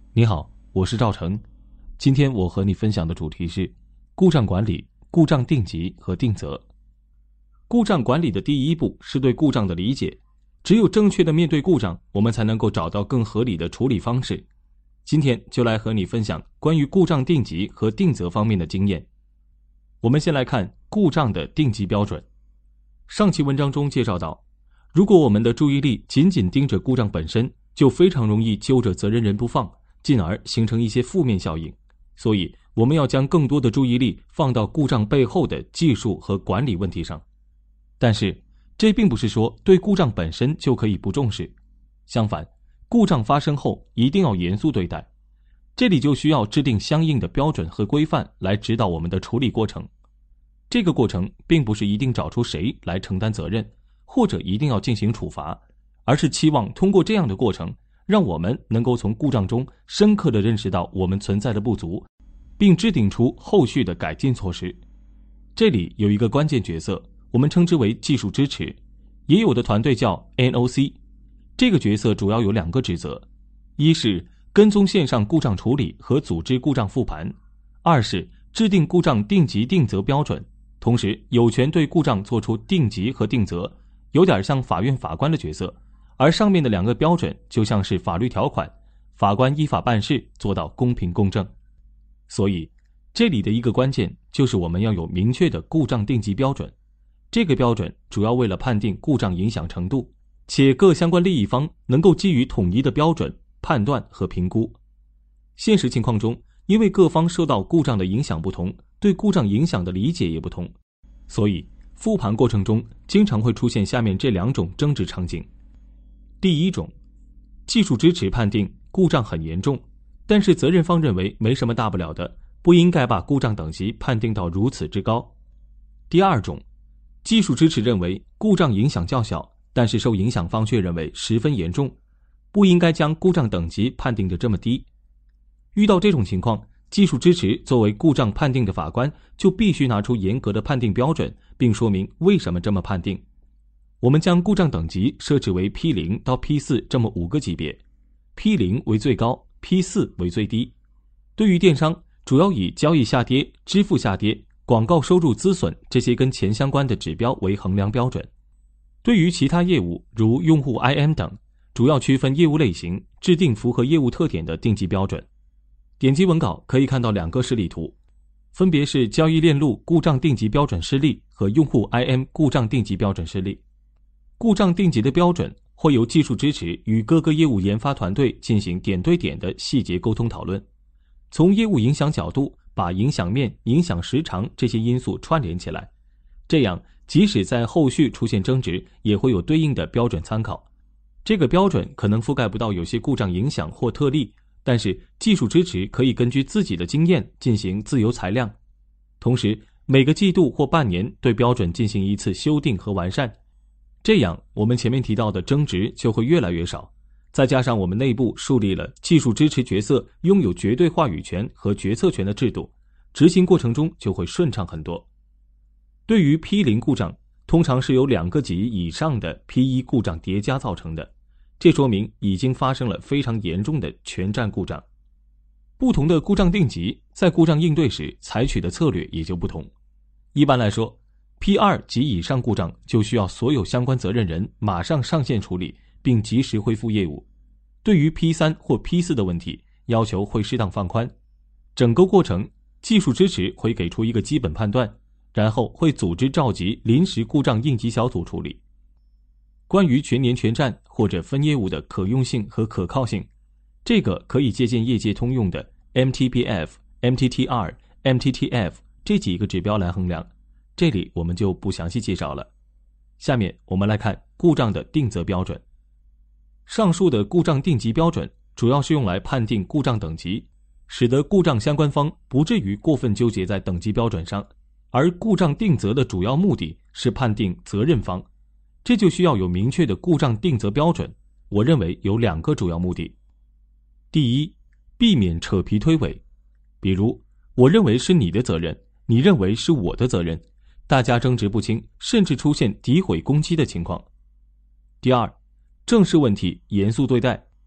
你好，我是赵成。今天我和你分享的主题是故障管理、故障定级和定责。故障管理的第一步是对故障的理解，只有正确的面对故障，我们才能够找到更合理的处理方式。今天就来和你分享关于故障定级和定责方面的经验。我们先来看故障的定级标准。上期文章中介绍到，如果我们的注意力仅仅盯着故障本身，就非常容易揪着责任人不放，进而形成一些负面效应。所以我们要将更多的注意力放到故障背后的技术和管理问题上。但是这并不是说对故障本身就可以不重视，相反，故障发生后一定要严肃对待。这里就需要制定相应的标准和规范来指导我们的处理过程。这个过程并不是一定找出谁来承担责任，或者一定要进行处罚，而是期望通过这样的过程，让我们能够从故障中深刻地认识到我们存在的不足，并制定出后续的改进措施。这里有一个关键角色，我们称之为技术支持，也有的团队叫 NOC。 这个角色主要有两个职责，一是跟踪线上故障处理和组织故障复盘，二是制定故障定级定责标准，同时有权对故障做出定级和定责，有点像法院法官的角色。而上面的两个标准就像是法律条款，法官依法办事，做到公平公正。所以这里的一个关键就是我们要有明确的故障定级标准。这个标准主要为了判定故障影响程度，且各相关利益方能够基于统一的标准判断和评估。现实情况中，因为各方受到故障的影响不同，对故障影响的理解也不同，所以复盘过程中经常会出现下面这两种争执场景。第一种，技术支持判定故障很严重，但是责任方认为没什么大不了的，不应该把故障等级判定到如此之高。第二种，技术支持认为故障影响较小，但是受影响方却认为十分严重，不应该将故障等级判定得这么低。遇到这种情况，技术支持作为故障判定的法官就必须拿出严格的判定标准，并说明为什么这么判定。我们将故障等级设置为 P0 到 P4 这么5个级别， P0 为最高， P4 为最低。对于电商，主要以交易下跌、支付下跌、广告收入资损这些跟钱相关的指标为衡量标准。对于其他业务如用户 IM 等，主要区分业务类型，制定符合业务特点的定级标准。点击文稿可以看到两个示例图，分别是交易链路故障定级标准示例和用户 IM 故障定级标准示例。故障定级的标准会由技术支持与各个业务研发团队进行点对点的细节沟通讨论，从业务影响角度把影响面、影响时长这些因素串联起来，这样即使在后续出现争执，也会有对应的标准参考。这个标准可能覆盖不到有些故障影响或特例，但是技术支持可以根据自己的经验进行自由裁量，同时每个季度或半年对标准进行一次修订和完善。这样我们前面提到的争执就会越来越少，再加上我们内部树立了技术支持角色拥有绝对话语权和决策权的制度，执行过程中就会顺畅很多。对于 P0 故障，通常是由2个级以上的 P1 故障叠加造成的，这说明已经发生了非常严重的全站故障。不同的故障定级在故障应对时采取的策略也就不同。一般来说， P2 及以上故障就需要所有相关责任人马上上线处理，并及时恢复业务。对于 P3 或 P4 的问题，要求会适当放宽。整个过程，技术支持会给出一个基本判断，然后会组织召集临时故障应急小组处理。关于全年全站或者分业务的可用性和可靠性，这个可以借鉴业界通用的 MTBF、MTTR、MTTF 这几个指标来衡量，这里我们就不详细介绍了。下面我们来看故障的定责标准。上述的故障定级标准主要是用来判定故障等级，使得故障相关方不至于过分纠结在等级标准上，而故障定责的主要目的是判定责任方，这就需要有明确的故障定责标准。我认为有2个主要目的。第一，避免扯皮推诿，比如我认为是你的责任，你认为是我的责任，大家争执不清，甚至出现诋毁攻击的情况。第二，正视问题，严肃对待，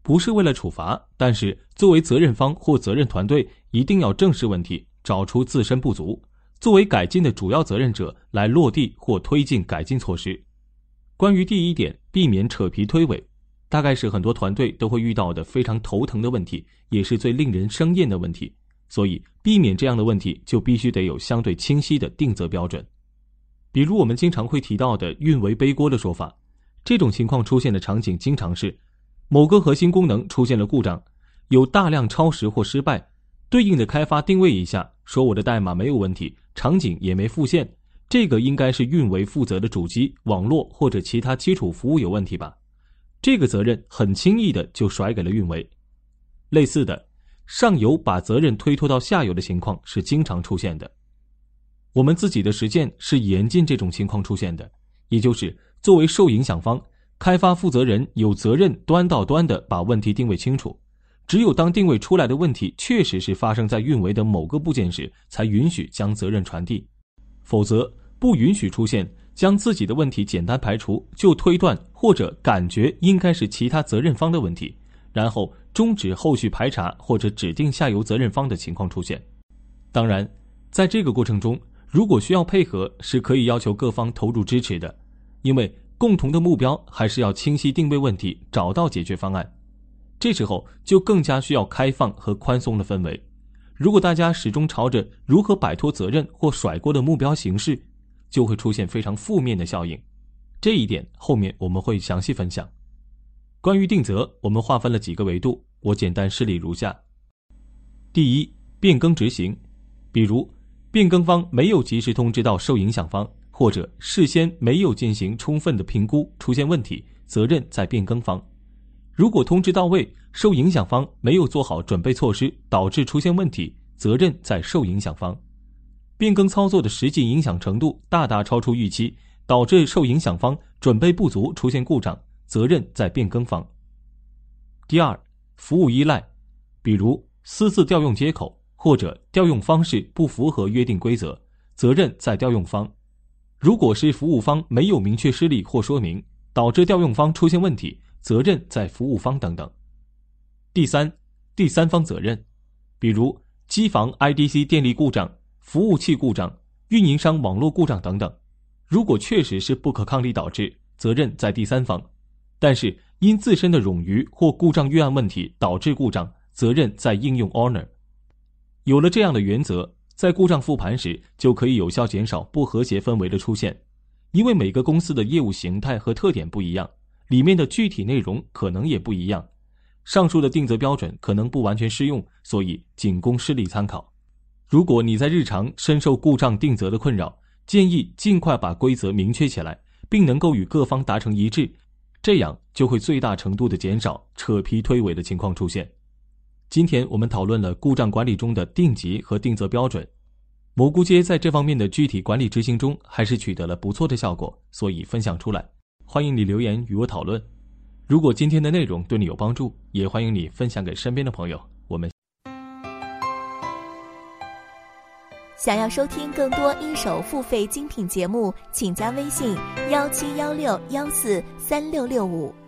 不是为了处罚，但是作为责任方或责任团队，一定要正视问题，找出自身不足，作为改进的主要责任者来落地或推进改进措施。关于第一点，避免扯皮推诿，大概是很多团队都会遇到的非常头疼的问题，也是最令人生厌的问题。所以避免这样的问题，就必须得有相对清晰的定责标准。比如我们经常会提到的运维背锅的说法，这种情况出现的场景经常是某个核心功能出现了故障，有大量超时或失败，对应的开发定位一下，说我的代码没有问题，场景也没复现，这个应该是运维负责的主机、网络或者其他基础服务有问题吧？这个责任很轻易的就甩给了运维。类似的，上游把责任推脱到下游的情况是经常出现的。我们自己的实践是严禁这种情况出现的，也就是作为受影响方，开发负责人有责任端到端的把问题定位清楚，只有当定位出来的问题确实是发生在运维的某个部件时，才允许将责任传递，否则不允许出现将自己的问题简单排除，就推断或者感觉应该是其他责任方的问题，然后终止后续排查或者指定下游责任方的情况出现。当然，在这个过程中，如果需要配合，是可以要求各方投入支持的，因为共同的目标还是要清晰定位问题，找到解决方案。这时候就更加需要开放和宽松的氛围。如果大家始终朝着如何摆脱责任或甩锅的目标行事，就会出现非常负面的效应。这一点后面我们会详细分享。关于定责，我们划分了几个维度，我简单施礼如下。第一，变更执行，比如变更方没有及时通知到受影响方，或者事先没有进行充分的评估，出现问题，责任在变更方。如果通知到位，受影响方没有做好准备措施，导致出现问题，责任在受影响方。变更操作的实际影响程度大大超出预期，导致受影响方准备不足，出现故障，责任在变更方。第二，服务依赖，比如私自调用接口，或者调用方式不符合约定规则，责任在调用方。如果是服务方没有明确施力或说明，导致调用方出现问题，责任在服务方等等。第三，第三方责任，比如机房 IDC 电力故障、服务器故障、运营商网络故障等等。如果确实是不可抗力导致，责任在第三方，但是因自身的冗余或故障预案问题导致故障，责任在应用 owner。 有了这样的原则，在故障复盘时就可以有效减少不和谐氛围的出现。因为每个公司的业务形态和特点不一样，里面的具体内容可能也不一样，上述的定责标准可能不完全适用，所以仅供施例参考。如果你在日常深受故障定责的困扰，建议尽快把规则明确起来，并能够与各方达成一致，这样就会最大程度地减少扯皮推诿的情况出现。今天我们讨论了故障管理中的定级和定责标准，蘑菇街在这方面的具体管理执行中还是取得了不错的效果，所以分享出来。欢迎你留言与我讨论。如果今天的内容对你有帮助，也欢迎你分享给身边的朋友。我们想要收听更多一手付费精品节目，请加微信1716143665。